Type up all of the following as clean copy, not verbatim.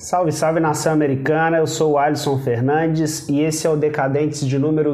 Salve, salve nação americana, eu sou o Alisson Fernandes e esse é o Decadentes de número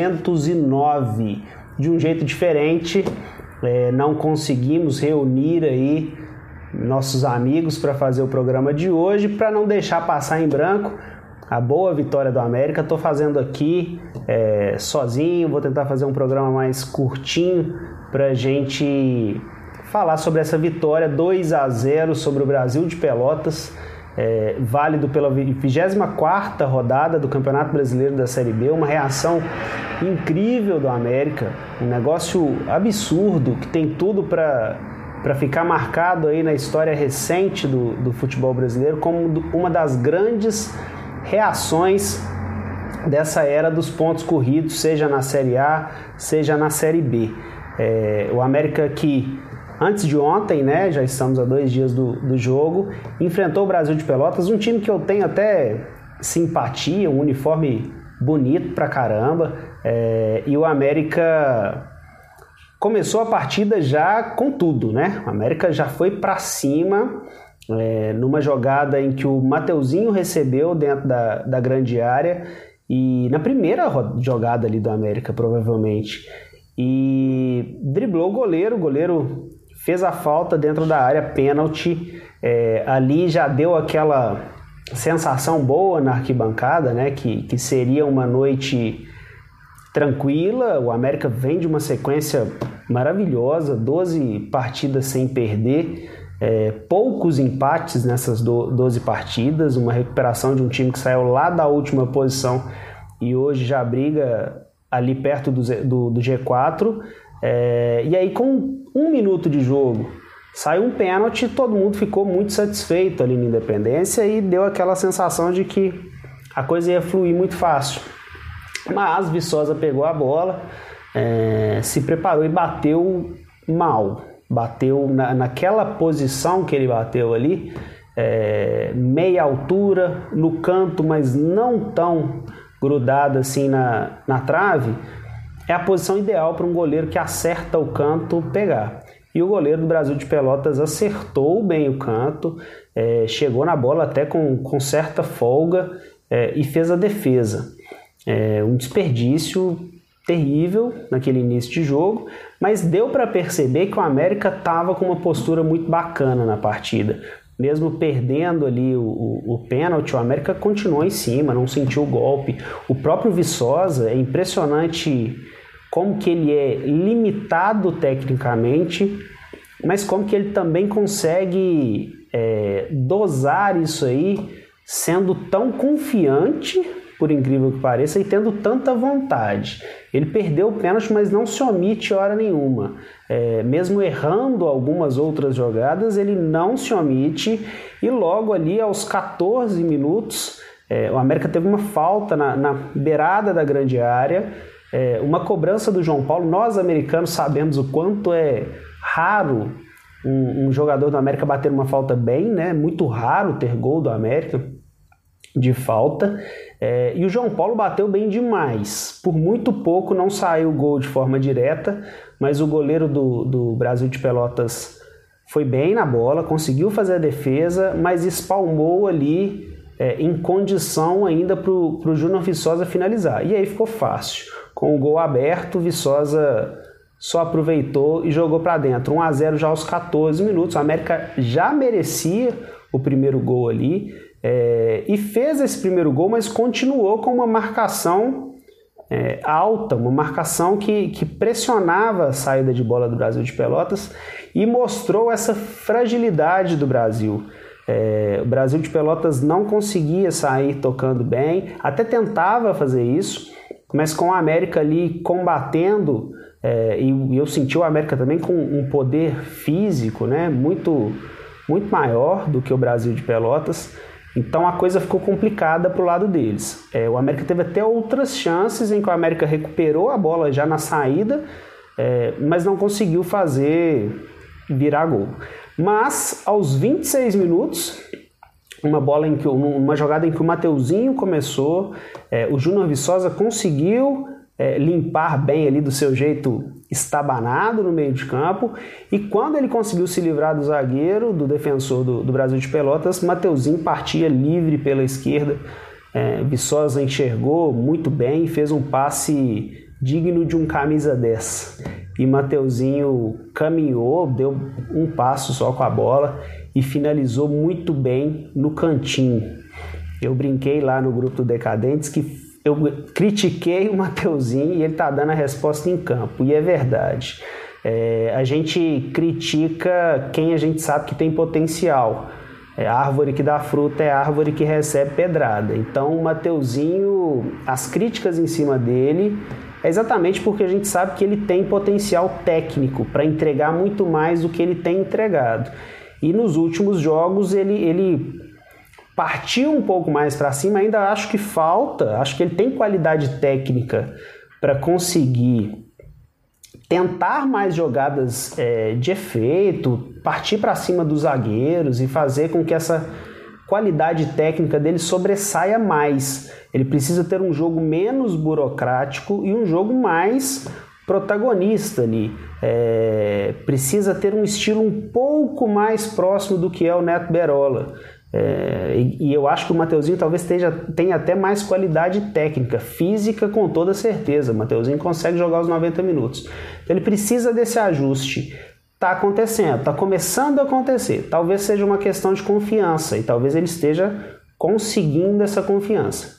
209. De um jeito diferente, não conseguimos reunir aí nossos amigos para fazer o programa de hoje, para não deixar passar em branco a boa vitória do América. Estou fazendo aqui sozinho, vou tentar fazer um programa mais curtinho para a gente falar sobre essa vitória 2-0 sobre o Brasil de Pelotas, válido pela 24ª rodada do Campeonato Brasileiro da Série B, uma reação incrível do América, um negócio absurdo que tem tudo para ficar marcado aí na história recente do futebol brasileiro como uma das grandes reações dessa era dos pontos corridos, seja na Série A, seja na Série B. O América que antes de ontem, né, já estamos a 2 dias do jogo, enfrentou o Brasil de Pelotas, um time que eu tenho até simpatia, um uniforme bonito pra caramba, e o América começou a partida já com tudo, né? O América já foi pra cima, numa jogada em que o Mateuzinho recebeu dentro da grande área, e na primeira jogada ali do América, provavelmente, e driblou o goleiro fez a falta dentro da área, pênalti. Ali já deu aquela sensação boa na arquibancada, né? Que seria uma noite tranquila. O América vem de uma sequência maravilhosa, 12 partidas sem perder, poucos empates nessas 12 partidas, uma recuperação de um time que saiu lá da última posição e hoje já briga ali perto do G4. E aí, com 1 minuto de jogo, saiu um pênalti, todo mundo ficou muito satisfeito ali na Independência e deu aquela sensação de que a coisa ia fluir muito fácil. Mas Viçosa pegou a bola, se preparou e bateu mal. Bateu naquela posição que ele bateu ali, meia altura, no canto, mas não tão grudado assim na trave. É a posição ideal para um goleiro que acerta o canto pegar. E o goleiro do Brasil de Pelotas acertou bem o canto, chegou na bola até com certa folga e fez a defesa. Um desperdício terrível naquele início de jogo, mas deu para perceber que o América estava com uma postura muito bacana na partida. Mesmo perdendo ali o pênalti, o América continuou em cima, não sentiu o golpe. O próprio Viçosa, é impressionante como que ele é limitado tecnicamente, mas como que ele também consegue dosar isso aí, sendo tão confiante, por incrível que pareça, e tendo tanta vontade. Ele perdeu o pênalti, mas não se omite hora nenhuma. Mesmo errando algumas outras jogadas, ele não se omite, e logo ali aos 14 minutos, o América teve uma falta na beirada da grande área, uma cobrança do João Paulo. Nós americanos sabemos o quanto é raro um jogador do América bater uma falta bem, né? Muito raro ter gol do América de falta, e o João Paulo bateu bem demais. Por muito pouco não saiu o gol de forma direta, mas o goleiro do Brasil de Pelotas foi bem na bola, conseguiu fazer a defesa, mas espalmou ali em condição ainda para o Júnior Viçosa finalizar. E aí ficou fácil. Com o gol aberto, Viçosa só aproveitou e jogou para dentro. 1-0 já aos 14 minutos. O América já merecia o primeiro gol ali, e fez esse primeiro gol, mas continuou com uma marcação alta, uma marcação que pressionava a saída de bola do Brasil de Pelotas e mostrou essa fragilidade do Brasil. O Brasil de Pelotas não conseguia sair tocando bem, até tentava fazer isso, mas com o América ali combatendo, e eu senti o América também com um poder físico, né, muito, muito maior do que o Brasil de Pelotas. Então a coisa ficou complicada para o lado deles. O América teve até outras chances em que o América recuperou a bola já na saída, mas não conseguiu fazer virar gol. Mas aos 26 minutos, uma jogada em que o Mateuzinho começou, o Júnior Viçosa conseguiu limpar bem ali do seu jeito estabanado no meio de campo, e quando ele conseguiu se livrar do zagueiro, do defensor do Brasil de Pelotas, Mateuzinho partia livre pela esquerda. Viçosa enxergou muito bem e fez um passe digno de um camisa 10. E Mateuzinho caminhou, deu um passo só com a bola e finalizou muito bem no cantinho. Eu brinquei lá no grupo do Decadentes que eu critiquei o Mateuzinho e ele está dando a resposta em campo, e é verdade. A gente critica quem a gente sabe que tem potencial. A árvore que dá fruta é a árvore que recebe pedrada. Então o Mateuzinho, as críticas em cima dele é exatamente porque a gente sabe que ele tem potencial técnico para entregar muito mais do que ele tem entregado. E nos últimos jogos ele partiu um pouco mais para cima, ainda acho que falta, acho que ele tem qualidade técnica para conseguir tentar mais jogadas de efeito, partir para cima dos zagueiros e fazer com que essa qualidade técnica dele sobressaia mais. Ele precisa ter um jogo menos burocrático e um jogo mais protagonista ali. Precisa ter um estilo um pouco mais próximo do que é o Neto Berola. E eu acho que o Mateuzinho talvez tenha até mais qualidade técnica, física com toda certeza. O Mateuzinho consegue jogar os 90 minutos. Então ele precisa desse ajuste. Está acontecendo, está começando a acontecer. Talvez seja uma questão de confiança e talvez ele esteja conseguindo essa confiança.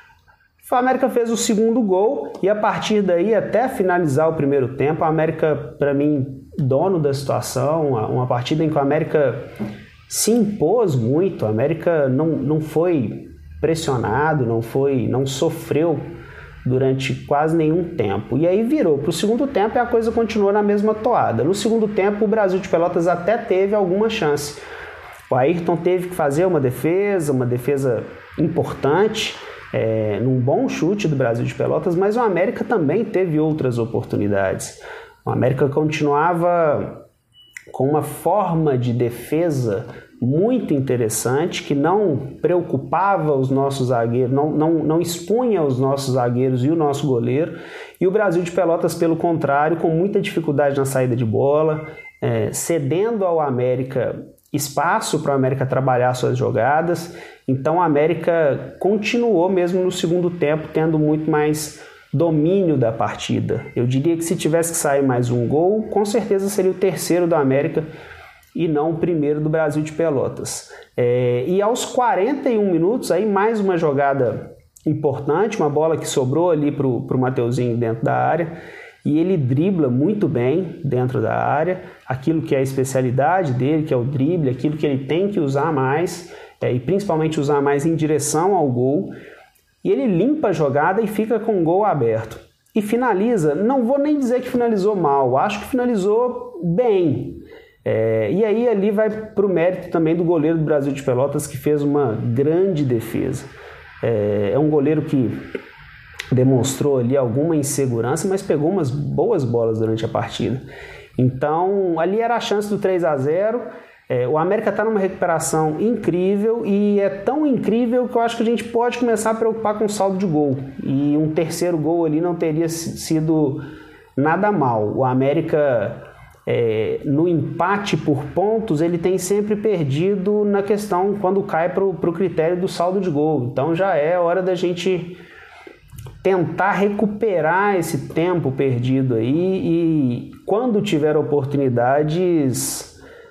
O América fez o segundo gol e a partir daí, até finalizar o primeiro tempo, a América, para mim, dono da situação, uma partida em que o América se impôs muito, a América não foi pressionado, não sofreu durante quase nenhum tempo. E aí virou para o segundo tempo e a coisa continuou na mesma toada. No segundo tempo, o Brasil de Pelotas até teve alguma chance. O Ayrton teve que fazer uma defesa importante, num bom chute do Brasil de Pelotas, mas o América também teve outras oportunidades. O América continuava com uma forma de defesa muito interessante, que não preocupava os nossos zagueiros, não expunha os nossos zagueiros e o nosso goleiro, e o Brasil de Pelotas, pelo contrário, com muita dificuldade na saída de bola, cedendo ao América espaço para o América trabalhar suas jogadas. Então o América continuou mesmo no segundo tempo tendo muito mais domínio da partida. Eu diria que se tivesse que sair mais um gol, com certeza seria o terceiro do América e não o primeiro do Brasil de Pelotas. E aos 41 minutos, aí mais uma jogada importante, uma bola que sobrou ali para o Mateuzinho dentro da área, e ele dribla muito bem dentro da área, aquilo que é a especialidade dele, que é o drible, aquilo que ele tem que usar mais, e principalmente usar mais em direção ao gol. E ele limpa a jogada e fica com o gol aberto. E finaliza, não vou nem dizer que finalizou mal, acho que finalizou bem. E aí ali vai para o mérito também do goleiro do Brasil de Pelotas, que fez uma grande defesa. É um goleiro que demonstrou ali alguma insegurança, mas pegou umas boas bolas durante a partida. Então ali era a chance do 3-0. O América está numa recuperação incrível, e é tão incrível que eu acho que a gente pode começar a preocupar com o saldo de gol. E um terceiro gol ali não teria sido nada mal. O América, no empate por pontos, ele tem sempre perdido na questão quando cai para o critério do saldo de gol. Então já é hora da gente tentar recuperar esse tempo perdido aí e, quando tiver oportunidades,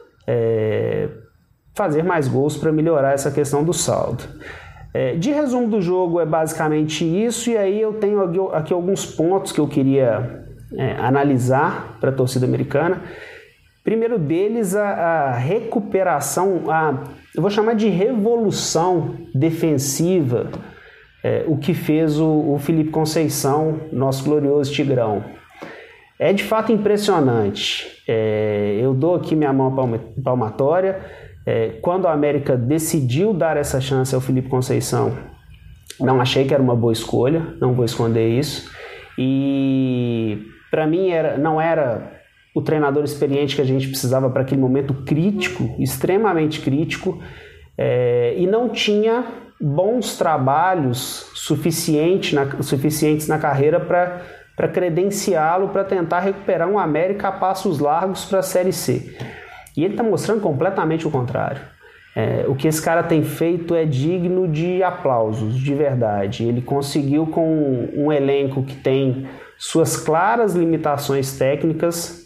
fazer mais gols para melhorar essa questão do saldo. De resumo do jogo, é basicamente isso, e aí eu tenho aqui alguns pontos que eu queria analisar para a torcida americana. Primeiro deles, a recuperação, eu vou chamar de revolução defensiva, o que fez o Felipe Conceição, nosso glorioso Tigrão. É de fato impressionante. Eu dou aqui minha mão palmatória. Quando o América decidiu dar essa chance ao Felipe Conceição, não achei que era uma boa escolha, não vou esconder isso. E para mim não era o treinador experiente que a gente precisava para aquele momento crítico, extremamente crítico, e não tinha bons trabalhos suficientes na carreira para para credenciá-lo para tentar recuperar um América a passos largos para a Série C. E ele está mostrando completamente o contrário. O que esse cara tem feito é digno de aplausos, de verdade. Ele conseguiu, com um elenco que tem suas claras limitações técnicas,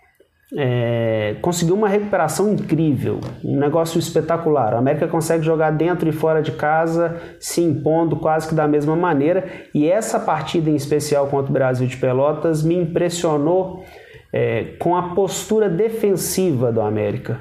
conseguiu uma recuperação incrível, um negócio espetacular. A América consegue jogar dentro e fora de casa, se impondo quase que da mesma maneira, e essa partida em especial contra o Brasil de Pelotas me impressionou com a postura defensiva do América.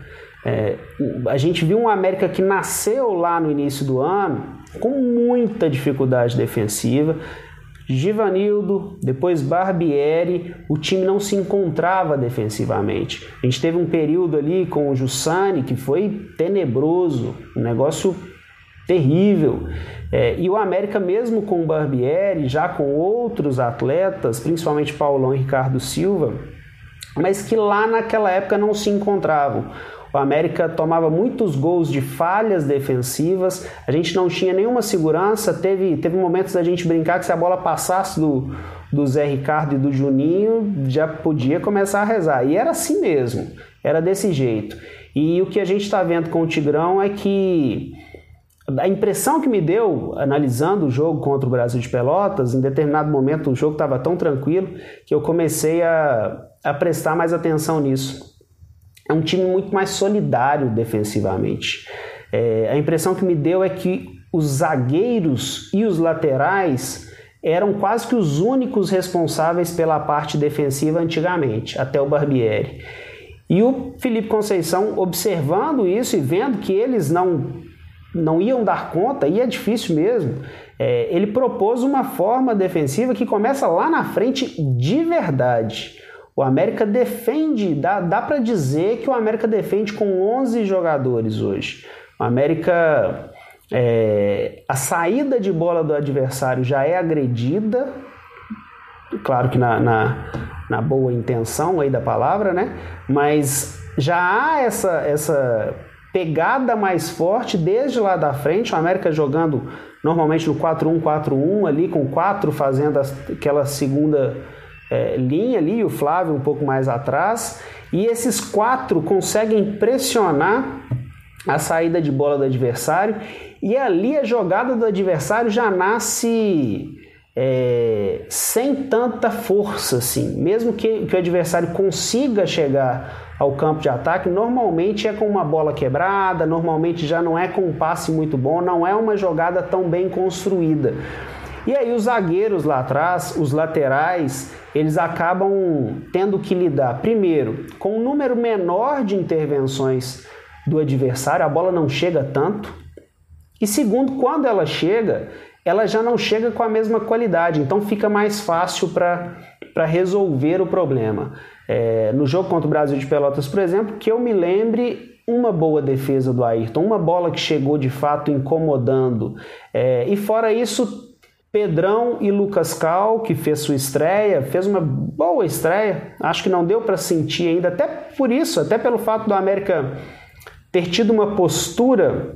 A gente viu um América que nasceu lá no início do ano com muita dificuldade defensiva. Givanildo, depois Barbieri, o time não se encontrava defensivamente. A gente teve um período ali com o Jussani que foi tenebroso, um negócio terrível. E o América, mesmo com o Barbieri, já com outros atletas, principalmente Paulão e Ricardo Silva, mas que lá naquela época não se encontravam. O América tomava muitos gols de falhas defensivas, a gente não tinha nenhuma segurança, teve momentos da gente brincar que se a bola passasse do Zé Ricardo e do Juninho, já podia começar a rezar. E era assim mesmo, era desse jeito. E o que a gente está vendo com o Tigrão é que a impressão que me deu, analisando o jogo contra o Brasil de Pelotas, em determinado momento o jogo estava tão tranquilo que eu comecei a prestar mais atenção nisso. É um time muito mais solidário defensivamente. A impressão que me deu é que os zagueiros e os laterais eram quase que os únicos responsáveis pela parte defensiva antigamente, até o Barbieri. E o Felipe Conceição, observando isso e vendo que eles não iam dar conta, e é difícil mesmo, ele propôs uma forma defensiva que começa lá na frente de verdade. O América defende, dá para dizer que o América defende com 11 jogadores hoje. O América, a saída de bola do adversário já é agredida, claro que na boa intenção aí da palavra, né? Mas já há essa pegada mais forte desde lá da frente. O América jogando normalmente no 4-1-4-1 ali, com 4 fazendo aquela segunda linha ali, o Flávio um pouco mais atrás, e esses 4 conseguem pressionar a saída de bola do adversário, e ali a jogada do adversário já nasce sem tanta força assim. Mesmo que o adversário consiga chegar ao campo de ataque, normalmente é com uma bola quebrada, normalmente já não é com um passe muito bom, não é uma jogada tão bem construída. E aí os zagueiros lá atrás, os laterais, eles acabam tendo que lidar, primeiro, com um número menor de intervenções do adversário, a bola não chega tanto, e segundo, quando ela chega, ela já não chega com a mesma qualidade, então fica mais fácil para resolver o problema. No jogo contra o Brasil de Pelotas, por exemplo, que eu me lembre, uma boa defesa do Ayrton, uma bola que chegou de fato incomodando, e fora isso, Pedrão e Lucas Cal, que fez sua estreia, fez uma boa estreia, acho que não deu para sentir ainda, até por isso, até pelo fato do América ter tido uma postura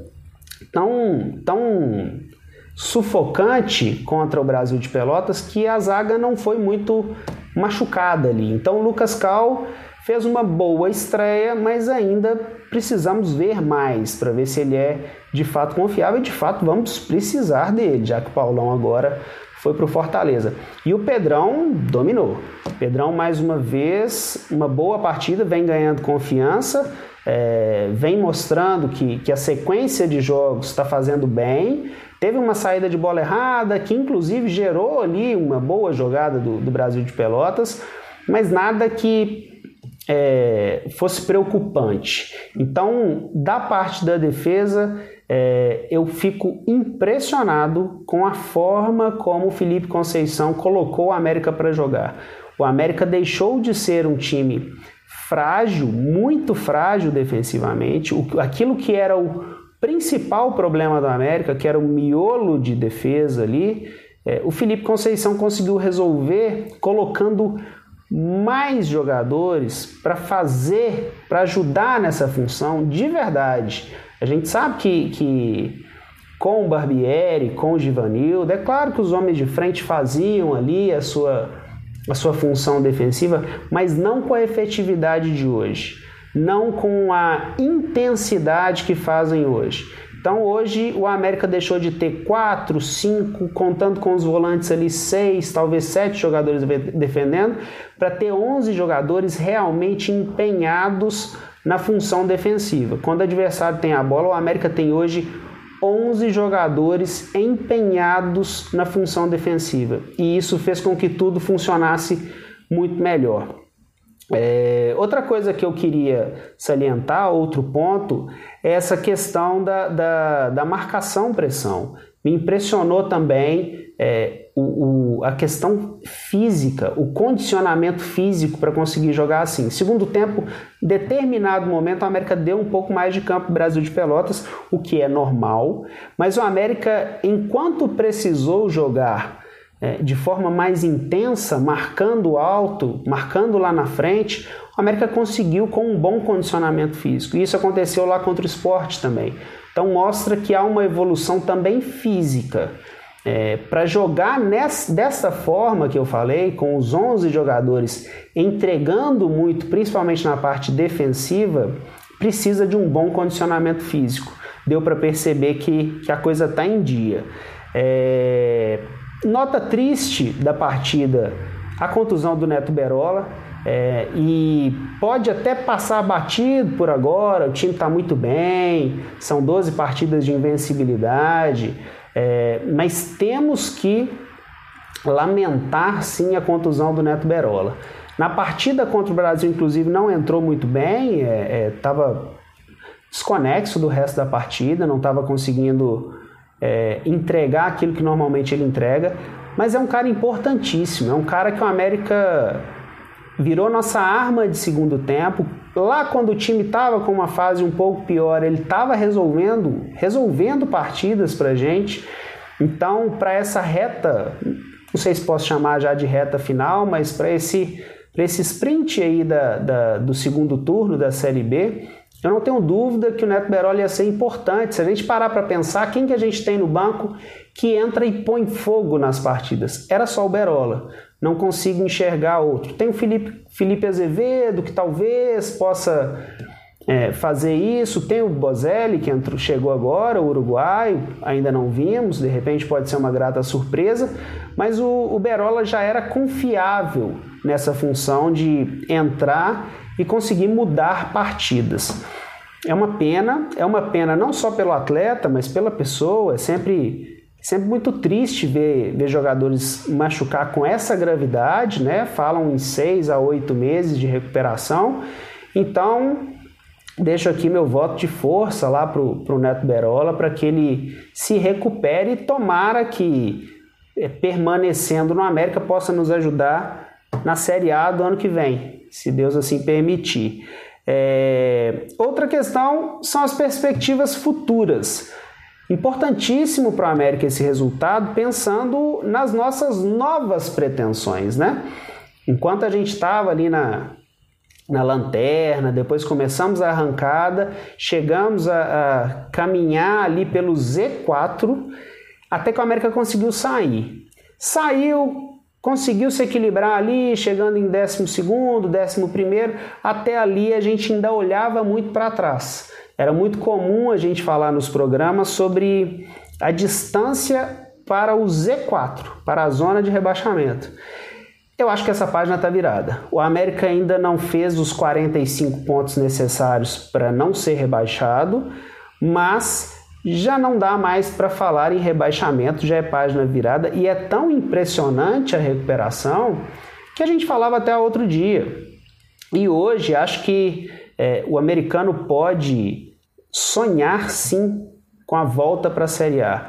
tão sufocante contra o Brasil de Pelotas que a zaga não foi muito machucada ali. Então o Lucas Cal fez uma boa estreia, mas ainda precisamos ver mais para ver se ele é de fato confiável, e de fato vamos precisar dele, já que o Paulão agora foi para o Fortaleza. E o Pedrão dominou. Pedrão, mais uma vez, uma boa partida, vem ganhando confiança, vem mostrando que a sequência de jogos está fazendo bem. Teve uma saída de bola errada, que inclusive gerou ali uma boa jogada do Brasil de Pelotas, mas nada que fosse preocupante. Então, da parte da defesa, eu fico impressionado com a forma como o Felipe Conceição colocou o América para jogar. O América deixou de ser um time frágil, muito frágil defensivamente, aquilo que era o principal problema do América, que era o miolo de defesa ali, o Felipe Conceição conseguiu resolver colocando mais jogadores para ajudar nessa função de verdade. A gente sabe que com o Barbieri, com o Givanildo, é claro que os homens de frente faziam ali a a sua função defensiva, mas não com a efetividade de hoje, não com a intensidade que fazem hoje. Então hoje o América deixou de ter 4, 5, contando com os volantes ali 6, talvez 7 jogadores defendendo, para ter 11 jogadores realmente empenhados na função defensiva. Quando o adversário tem a bola, o América tem hoje 11 jogadores empenhados na função defensiva. E isso fez com que tudo funcionasse muito melhor. Outra coisa que eu queria salientar, outro ponto, é essa questão da marcação-pressão. Me impressionou também a questão física, o condicionamento físico para conseguir jogar assim. Segundo tempo, em determinado momento, o América deu um pouco mais de campo para o Brasil de Pelotas, o que é normal, mas o América, enquanto precisou jogar de forma mais intensa, marcando alto, marcando lá na frente, o América conseguiu com um bom condicionamento físico. E isso aconteceu lá contra o Sport também. Então mostra que há uma evolução também física. Para jogar dessa forma que eu falei, com os 11 jogadores entregando muito, principalmente na parte defensiva, precisa de um bom condicionamento físico. Deu para perceber que a coisa está em dia. Nota triste da partida, a contusão do Neto Berola, e pode até passar batido por agora, o time está muito bem, são 12 partidas de invencibilidade, mas temos que lamentar sim a contusão do Neto Berola. Na partida contra o Brasil, inclusive, não entrou muito bem, estava desconexo do resto da partida, não estava conseguindo entregar aquilo que normalmente ele entrega, mas é um cara importantíssimo, é um cara que o América virou nossa arma de segundo tempo. Lá quando o time estava com uma fase um pouco pior, ele estava resolvendo partidas pra gente. Então, para essa reta, não sei se posso chamar já de reta final, mas para esse sprint aí do segundo turno da Série B, eu não tenho dúvida que o Neto Berola ia ser importante. Se a gente parar para pensar, quem que a gente tem no banco que entra e põe fogo nas partidas? Era só o Berola. Não consigo enxergar outro. Tem o Felipe Azevedo, que talvez possa fazer isso. Tem o Bozelli, que chegou agora, o uruguaio, ainda não vimos. De repente pode ser uma grata surpresa. Mas o Berola já era confiável nessa função de entrar e conseguir mudar partidas. É uma pena não só pelo atleta, mas pela pessoa. É sempre muito triste ver jogadores machucar com essa gravidade, né? Falam em 6 a 8 meses de recuperação. Então, deixo aqui meu voto de força lá pro Neto Berola, para que ele se recupere e tomara que, permanecendo no América, possa nos ajudar na Série A do ano que vem, se Deus assim permitir. Outra questão são as perspectivas futuras. Importantíssimo para o América esse resultado, pensando nas nossas novas pretensões, né? Enquanto a gente estava ali na lanterna, depois começamos a arrancada, chegamos a caminhar ali pelo Z4, até que o América conseguiu sair. Conseguiu se equilibrar ali, chegando em 12º, 11º, até ali a gente ainda olhava muito para trás. Era muito comum a gente falar nos programas sobre a distância para o Z4, para a zona de rebaixamento. Eu acho que essa página está virada. O América ainda não fez os 45 pontos necessários para não ser rebaixado, mas já não dá mais para falar em rebaixamento, já é página virada, e é tão impressionante a recuperação que a gente falava até outro dia. E hoje acho que o americano pode sonhar sim com a volta para a Série A.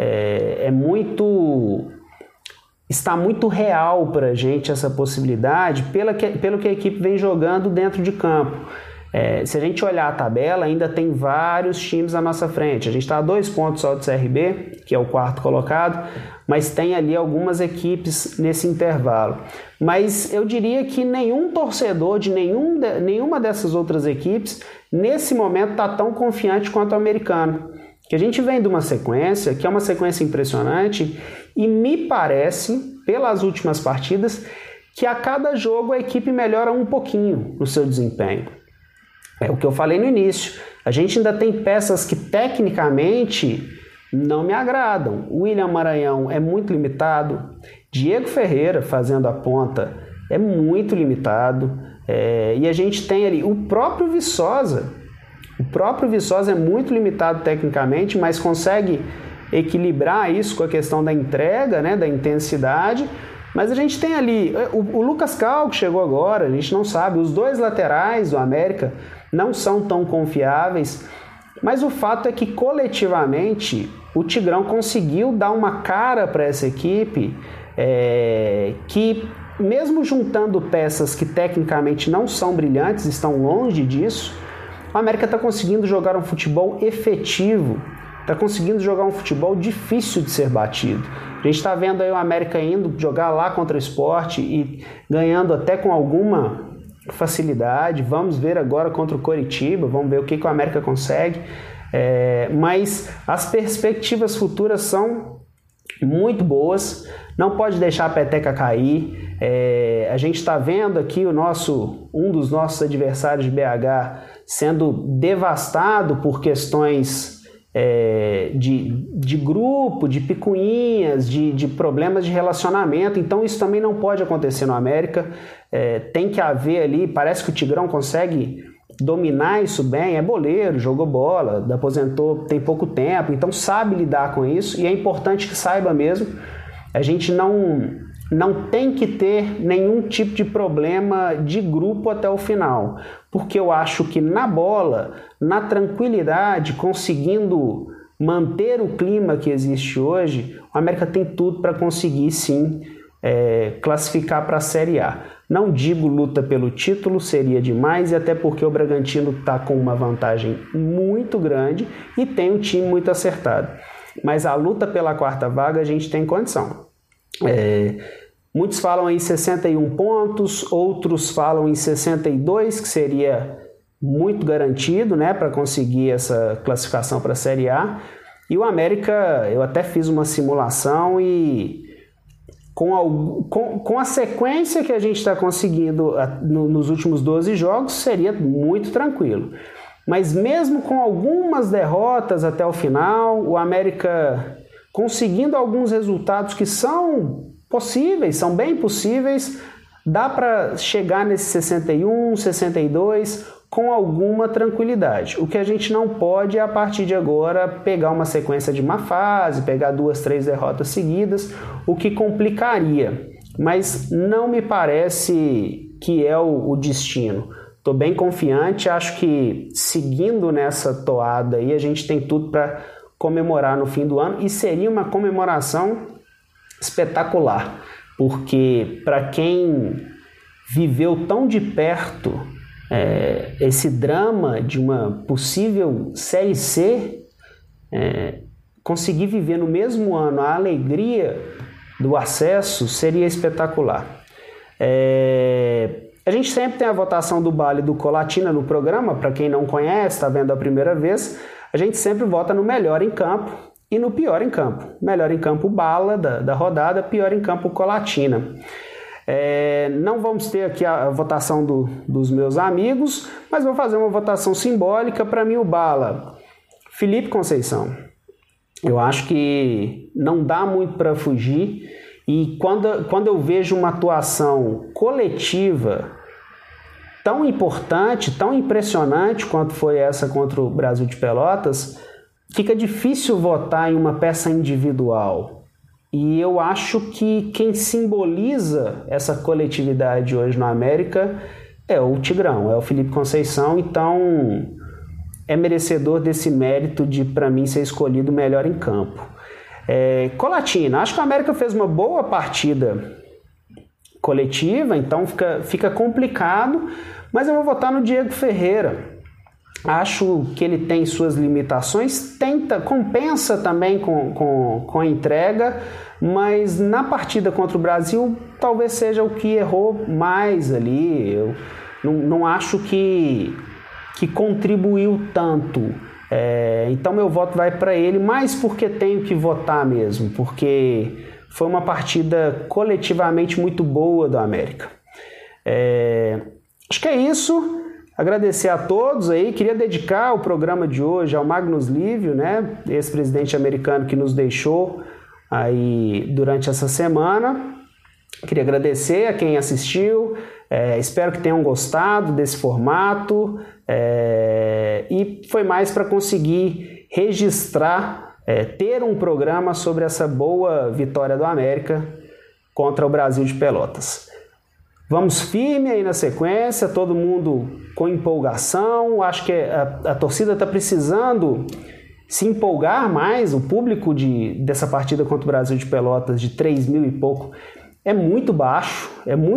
Está muito real para a gente essa possibilidade pelo que a equipe vem jogando dentro de campo. Se a gente olhar a tabela, ainda tem vários times à nossa frente. A gente está a 2 pontos só do CRB, que é o 4º colocado, mas tem ali algumas equipes nesse intervalo. Mas eu diria que nenhum torcedor de nenhuma dessas outras equipes, nesse momento, está tão confiante quanto o americano. Que a gente vem de uma sequência, que é uma sequência impressionante, e me parece, pelas últimas partidas, que a cada jogo a equipe melhora um pouquinho no seu desempenho. É o que eu falei no início. A gente ainda tem peças que tecnicamente não me agradam. O William Maranhão é muito limitado. Diego Ferreira fazendo a ponta é muito limitado. E a gente tem ali o próprio Viçosa. O próprio Viçosa é muito limitado tecnicamente, mas consegue equilibrar isso com a questão da entrega, né, da intensidade. Mas a gente tem ali o Lucas Cal, que chegou agora, a gente não sabe. Os dois laterais do América não são tão confiáveis. Mas o fato é que coletivamente o Tigrão conseguiu dar uma cara para essa equipe que, mesmo juntando peças que tecnicamente não são brilhantes, estão longe disso, o América está conseguindo jogar um futebol efetivo, está conseguindo jogar um futebol difícil de ser batido. A gente está vendo aí o América indo jogar lá contra o Sport e ganhando até com alguma facilidade. Vamos ver agora contra o Coritiba, vamos ver o que o América consegue. Mas as perspectivas futuras são muito boas, não pode deixar a peteca cair. A gente está vendo aqui um dos nossos adversários de BH sendo devastado por questões de grupo, de picuinhas, de problemas de relacionamento. Então isso também não pode acontecer no América. Tem que haver ali, parece que o Tigrão consegue dominar isso bem, é boleiro, jogou bola, aposentou tem pouco tempo, então sabe lidar com isso, e é importante que saiba mesmo. A gente não tem que ter nenhum tipo de problema de grupo até o final, porque eu acho que na bola, na tranquilidade, conseguindo manter o clima que existe hoje, o América tem tudo para conseguir sim classificar para a Série A. Não digo luta pelo título, seria demais, e até porque o Bragantino está com uma vantagem muito grande e tem um time muito acertado. Mas a luta pela quarta vaga a gente tem condição. Muitos falam em 61 pontos, outros falam em 62, que seria muito garantido, né, para conseguir essa classificação para a Série A. E o América, eu até fiz uma simulação e com a sequência que a gente está conseguindo nos últimos 12 jogos, seria muito tranquilo. Mas mesmo com algumas derrotas até o final, o América conseguindo alguns resultados que são possíveis, são bem possíveis, dá para chegar nesse 61, 62 com alguma tranquilidade. O que a gente não pode é, a partir de agora, pegar uma sequência de má fase, pegar 2, 3 derrotas seguidas, o que complicaria. Mas não me parece que é o destino. Estou bem confiante, acho que seguindo nessa toada aí, a gente tem tudo para comemorar no fim do ano, e seria uma comemoração espetacular, porque para quem viveu tão de perto esse drama de uma possível Série C, conseguir viver no mesmo ano a alegria do acesso seria espetacular. A gente sempre tem a votação do Bala e do Colatina no programa. Para quem não conhece, está vendo a primeira vez, a gente sempre vota no melhor em campo e no pior em campo. Melhor em campo Bala da rodada, pior em campo Colatina. Não vamos ter aqui a votação dos meus amigos, mas vou fazer uma votação simbólica. Para mim, o Bala, Felipe Conceição. Eu acho que não dá muito para fugir, e quando eu vejo uma atuação coletiva tão importante, tão impressionante quanto foi essa contra o Brasil de Pelotas, fica difícil votar em uma peça individual. E eu acho que quem simboliza essa coletividade hoje no América é o Tigrão, é o Felipe Conceição. Então é merecedor desse mérito de, para mim, ser escolhido melhor em campo. Colatina, acho que o América fez uma boa partida coletiva, então fica complicado, mas eu vou votar no Diego Ferreira. Acho que ele tem suas limitações, compensa também com a entrega, mas na partida contra o Brasil talvez seja o que errou mais ali. Eu não acho que contribuiu tanto. Então meu voto vai para ele, mais porque tenho que votar mesmo, porque foi uma partida coletivamente muito boa do América. Acho que é isso. Agradecer a todos aí. Queria dedicar o programa de hoje ao Magnus Lívio, né, ex-presidente americano que nos deixou aí durante essa semana. Queria agradecer a quem assistiu. Espero que tenham gostado desse formato. E foi mais para conseguir registrar, ter um programa sobre essa boa vitória do América contra o Brasil de Pelotas. Vamos firme aí na sequência, todo mundo com empolgação. Acho que a torcida está precisando se empolgar mais. O público dessa partida contra o Brasil de Pelotas, de 3 mil e pouco, é muito baixo,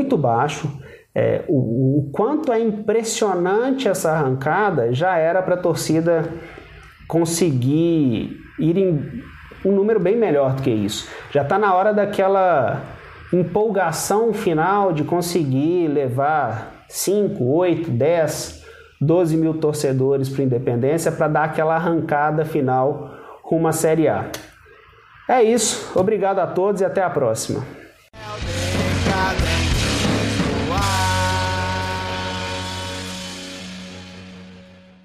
O quanto é impressionante essa arrancada já era para a torcida conseguir ir em um número bem melhor do que isso. Já está na hora daquela empolgação final de conseguir levar 5, 8, 10, 12 mil torcedores para a Independência para dar aquela arrancada final rumo à Série A. É isso, obrigado a todos e até a próxima.